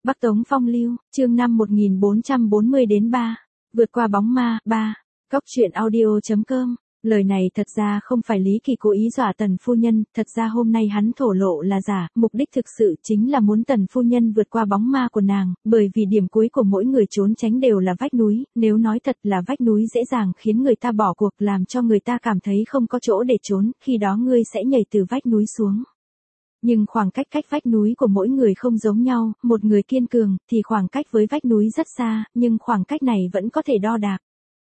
Bắc Tống Phong Lưu, chương 5 1440-3, vượt qua bóng ma, 3, Cóc truyện audio.com. Lời này thật ra không phải Lý Kỳ cố ý dọa Tần phu nhân, thật ra hôm nay hắn thổ lộ là giả, mục đích thực sự chính là muốn Tần phu nhân vượt qua bóng ma của nàng, bởi vì điểm cuối của mỗi người trốn tránh đều là vách núi, nếu nói thật là vách núi dễ dàng khiến người ta bỏ cuộc, làm cho người ta cảm thấy không có chỗ để trốn, khi đó ngươi sẽ nhảy từ vách núi xuống. Nhưng khoảng cách vách núi của mỗi người không giống nhau, một người kiên cường thì khoảng cách với vách núi rất xa, nhưng khoảng cách này vẫn có thể đo đạc.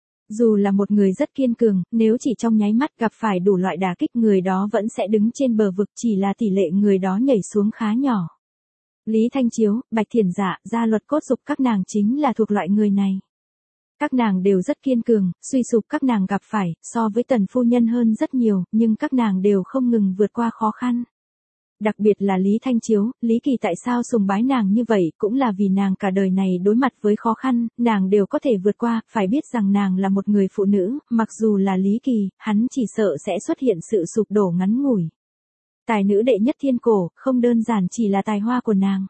Dù là một người rất kiên cường, nếu chỉ trong nháy mắt gặp phải đủ loại đả kích, người đó vẫn sẽ đứng trên bờ vực, chỉ là tỷ lệ người đó nhảy xuống khá nhỏ. Lý Thanh Chiếu, Bạch Thiển Dạ, Gia Luật Cốt Dục các nàng chính là thuộc loại người này. Các nàng đều rất kiên cường, suy sụp các nàng gặp phải, so với Tần phu nhân hơn rất nhiều, nhưng các nàng đều không ngừng vượt qua khó khăn. Đặc biệt là Lý Thanh Chiếu, Lý Kỳ tại sao sùng bái nàng như vậy, cũng là vì nàng cả đời này đối mặt với khó khăn, nàng đều có thể vượt qua, phải biết rằng nàng là một người phụ nữ, mặc dù là Lý Kỳ, hắn chỉ sợ sẽ xuất hiện sự sụp đổ ngắn ngủi. Tài nữ đệ nhất thiên cổ, không đơn giản chỉ là tài hoa của nàng.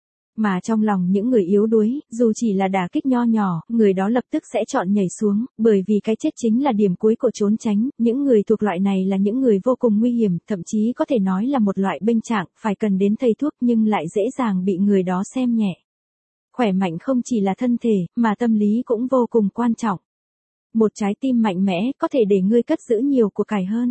Mà trong lòng những người yếu đuối, dù chỉ là đả kích nho nhỏ, người đó lập tức sẽ chọn nhảy xuống, bởi vì cái chết chính là điểm cuối của trốn tránh, những người thuộc loại này là những người vô cùng nguy hiểm, thậm chí có thể nói là một loại bênh trạng, phải cần đến thầy thuốc nhưng lại dễ dàng bị người đó xem nhẹ. Khỏe mạnh không chỉ là thân thể, mà tâm lý cũng vô cùng quan trọng. Một trái tim mạnh mẽ có thể để ngươi cất giữ nhiều của cải hơn.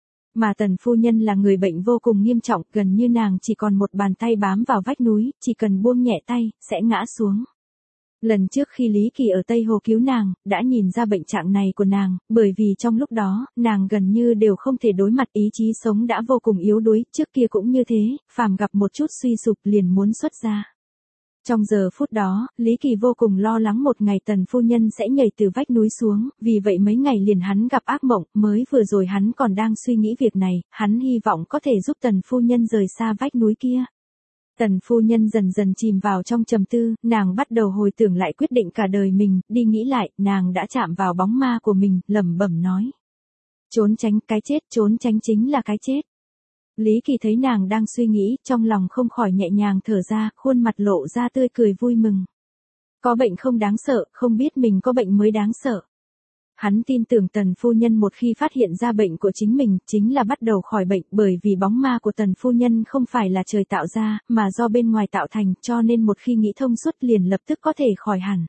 Mà Tần phu nhân là người bệnh vô cùng nghiêm trọng, gần như nàng chỉ còn một bàn tay bám vào vách núi, chỉ cần buông nhẹ tay, sẽ ngã xuống. Lần trước khi Lý Kỳ ở Tây Hồ cứu nàng, đã nhìn ra bệnh trạng này của nàng, bởi vì trong lúc đó, nàng gần như đều không thể đối mặt, ý chí sống đã vô cùng yếu đuối, trước kia cũng như thế, phàm gặp một chút suy sụp liền muốn xuất ra. Trong giờ phút đó, Lý Kỳ vô cùng lo lắng một ngày Tần phu nhân sẽ nhảy từ vách núi xuống, vì vậy mấy ngày liền hắn gặp ác mộng, mới vừa rồi hắn còn đang suy nghĩ việc này, hắn hy vọng có thể giúp Tần phu nhân rời xa vách núi kia. Tần phu nhân dần dần chìm vào trong trầm tư, nàng bắt đầu hồi tưởng lại quyết định cả đời mình, đi nghĩ lại, nàng đã chạm vào bóng ma của mình, lẩm bẩm nói. Trốn tránh cái chết, trốn tránh chính là cái chết. Lý Kỳ thấy nàng đang suy nghĩ, trong lòng không khỏi nhẹ nhàng thở ra, khuôn mặt lộ ra tươi cười vui mừng. Có bệnh không đáng sợ, không biết mình có bệnh mới đáng sợ. Hắn tin tưởng Tần phu nhân một khi phát hiện ra bệnh của chính mình, chính là bắt đầu khỏi bệnh, bởi vì bóng ma của Tần phu nhân không phải là trời tạo ra, mà do bên ngoài tạo thành, cho nên một khi nghĩ thông suốt liền lập tức có thể khỏi hẳn.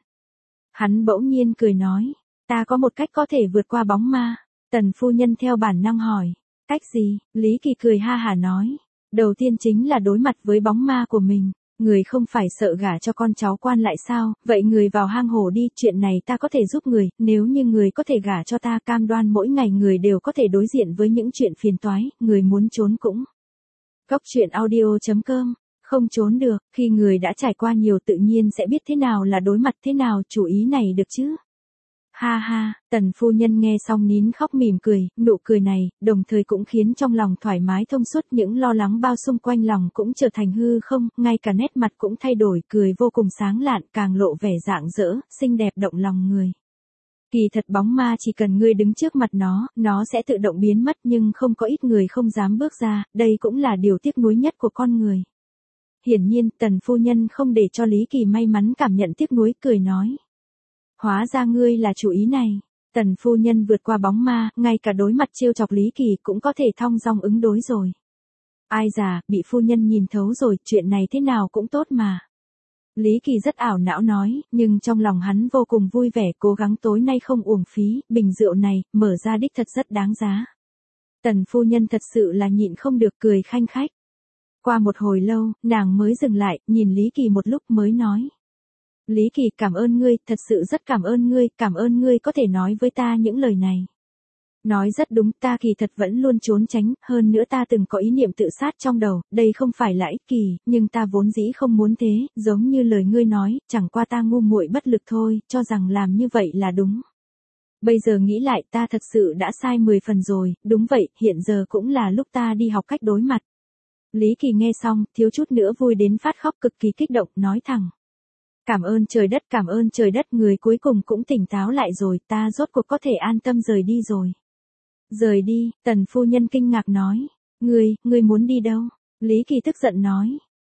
Hắn bỗng nhiên cười nói, ta có một cách có thể vượt qua bóng ma. Tần phu nhân theo bản năng hỏi. Cách gì? Lý Kỳ cười ha hả nói. Đầu tiên chính là đối mặt với bóng ma của mình. Người không phải sợ gả cho con cháu quan lại sao, vậy người vào hang hổ đi, chuyện này ta có thể giúp người, nếu như người có thể gả cho ta, cam đoan mỗi ngày người đều có thể đối diện với những chuyện phiền toái, người muốn trốn cũng. Cóc truyện audio.com, không trốn được, khi người đã trải qua nhiều tự nhiên sẽ biết thế nào là đối mặt, thế nào chủ ý này được chứ. Ha ha, Tần phu nhân nghe xong nín khóc mỉm cười, nụ cười này, đồng thời cũng khiến trong lòng thoải mái thông suốt, những lo lắng bao xung quanh lòng cũng trở thành hư không, ngay cả nét mặt cũng thay đổi, cười vô cùng sáng lạn, càng lộ vẻ rạng rỡ, xinh đẹp động lòng người. Kỳ thật bóng ma chỉ cần ngươi đứng trước mặt nó sẽ tự động biến mất, nhưng không có ít người không dám bước ra, đây cũng là điều tiếc nuối nhất của con người. Hiển nhiên, Tần phu nhân không để cho Lý Kỳ may mắn cảm nhận tiếc nuối, cười nói. Hóa ra ngươi là chủ ý này. Tần phu nhân vượt qua bóng ma, ngay cả đối mặt trêu chọc Lý Kỳ cũng có thể thong dong ứng đối rồi. Ai già, bị phu nhân nhìn thấu rồi, chuyện này thế nào cũng tốt mà. Lý Kỳ rất ảo não nói, nhưng trong lòng hắn vô cùng vui vẻ, cố gắng tối nay không uổng phí, bình rượu này, mở ra đích thật rất đáng giá. Tần phu nhân thật sự là nhịn không được cười khanh khách. Qua một hồi lâu, nàng mới dừng lại, nhìn Lý Kỳ một lúc mới nói. Lý Kỳ, cảm ơn ngươi, thật sự rất cảm ơn ngươi có thể nói với ta những lời này. Nói rất đúng, ta kỳ thật vẫn luôn trốn tránh, hơn nữa ta từng có ý niệm tự sát trong đầu, đây không phải là ích kỷ, nhưng ta vốn dĩ không muốn thế, giống như lời ngươi nói, chẳng qua ta ngu muội bất lực thôi, cho rằng làm như vậy là đúng. Bây giờ nghĩ lại ta thật sự đã sai 10 phần rồi, đúng vậy, hiện giờ cũng là lúc ta đi học cách đối mặt. Lý Kỳ nghe xong, thiếu chút nữa vui đến phát khóc, cực kỳ kích động, nói thẳng. Cảm ơn trời đất, người cuối cùng cũng tỉnh táo lại rồi, ta rốt cuộc có thể an tâm rời đi rồi. Rời đi, Tần phu nhân kinh ngạc nói. Ngươi muốn đi đâu? Lý Kỳ tức giận nói.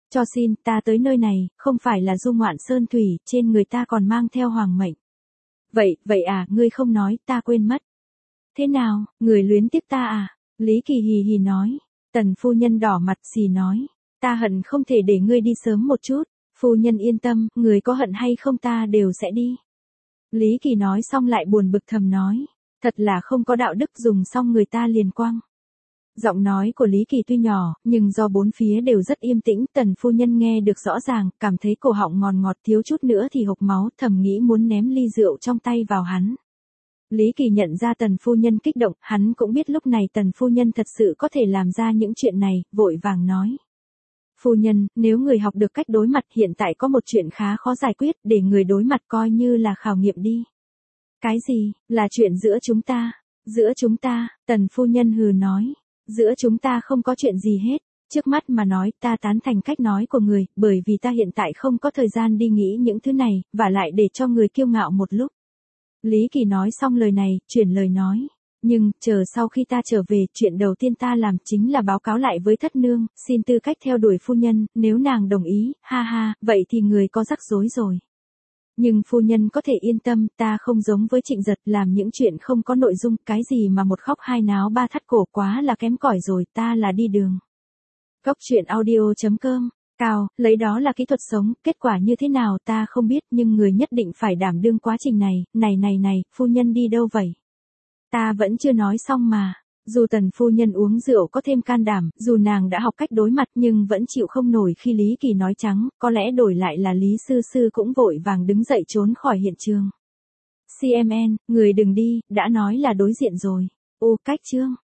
Cho xin, ta tới nơi này, không phải là du ngoạn sơn thủy, trên người ta còn mang theo hoàng mệnh. Vậy à, ngươi không nói, ta quên mất. Thế nào, người luyến tiếc ta à? Lý Kỳ hì hì nói. Tần phu nhân đỏ mặt xì nói. Ta hận không thể để ngươi đi sớm một chút. Phu nhân yên tâm, người có hận hay không ta đều sẽ đi. Lý Kỳ nói xong lại buồn bực thầm nói. Thật là không có đạo đức, dùng xong người ta liền quăng. Giọng nói của Lý Kỳ tuy nhỏ, nhưng do bốn phía đều rất yên tĩnh, tần phu nhân nghe được rõ ràng, cảm thấy cổ họng ngọt ngọt, thiếu chút nữa thì hộc máu, thầm nghĩ muốn ném ly rượu trong tay vào hắn. Lý Kỳ nhận ra tần phu nhân kích động, hắn cũng biết lúc này tần phu nhân thật sự có thể làm ra những chuyện này, vội vàng nói. Phu nhân, nếu người học được cách đối mặt, hiện tại có một chuyện khá khó giải quyết, để người đối mặt coi như là khảo nghiệm đi. Cái gì, là chuyện giữa chúng ta? Giữa chúng ta, tần phu nhân hừ nói. Giữa chúng ta không có chuyện gì hết. Trước mắt mà nói, ta tán thành cách nói của người, bởi vì ta hiện tại không có thời gian đi nghĩ những thứ này, và lại để cho người kiêu ngạo một lúc. Lý Kỳ nói xong lời này, chuyển lời nói. Nhưng, chờ sau khi ta trở về, chuyện đầu tiên ta làm chính là báo cáo lại với thất nương, xin tư cách theo đuổi phu nhân, nếu nàng đồng ý, ha ha, vậy thì người có rắc rối rồi. Nhưng phu nhân có thể yên tâm, ta không giống với Trịnh Giật, làm những chuyện không có nội dung, cái gì mà một khóc hai náo ba thắt cổ quá là kém cỏi rồi, ta là đi đường. Góc truyện audio.com, Cao, lấy đó là kỹ thuật sống, kết quả như thế nào ta không biết, nhưng người nhất định phải đảm đương quá trình này, này, phu nhân đi đâu vậy? Ta vẫn chưa nói xong mà. Dù tần phu nhân uống rượu có thêm can đảm, dù nàng đã học cách đối mặt nhưng vẫn chịu không nổi khi Lý Kỳ nói trắng, có lẽ đổi lại là Lý Sư Sư cũng vội vàng đứng dậy trốn khỏi hiện trường. CMN, người đừng đi, đã nói là đối diện rồi. Ô, cách chương.